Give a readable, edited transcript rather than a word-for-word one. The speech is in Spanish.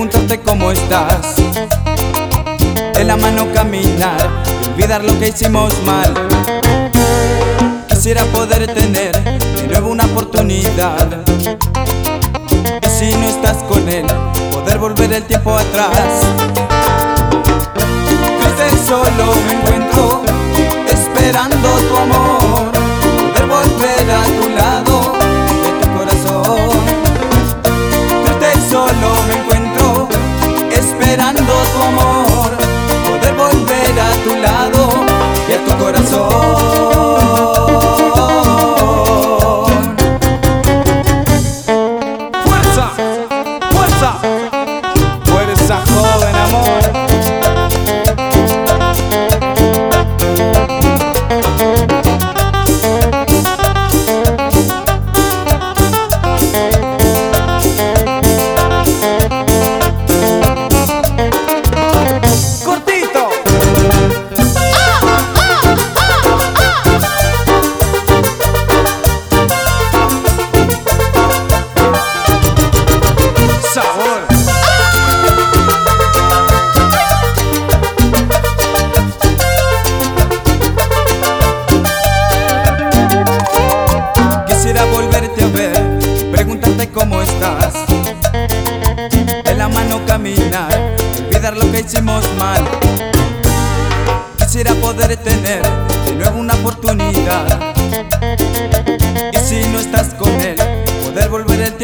preguntarte cómo estás, de la mano caminar y olvidar lo que hicimos mal. Quisiera poder tener de nuevo una oportunidad, y si no estás con él, poder volver el tiempo atrás. Triste solo me encuentro, esperando tu amor, poder volver a tu lado y a tu corazón. Triste solo me encuentro, esperando tu amor, poder volver a tu lado y a tu corazón. Fuerza, joven amor. Cortito. Sabor. Quisiera volverte a ver, preguntarte cómo estás, de la mano caminar y olvidar lo que hicimos mal. Quisiera poder tener de nuevo una oportunidad, y si no estás con él, poder volver el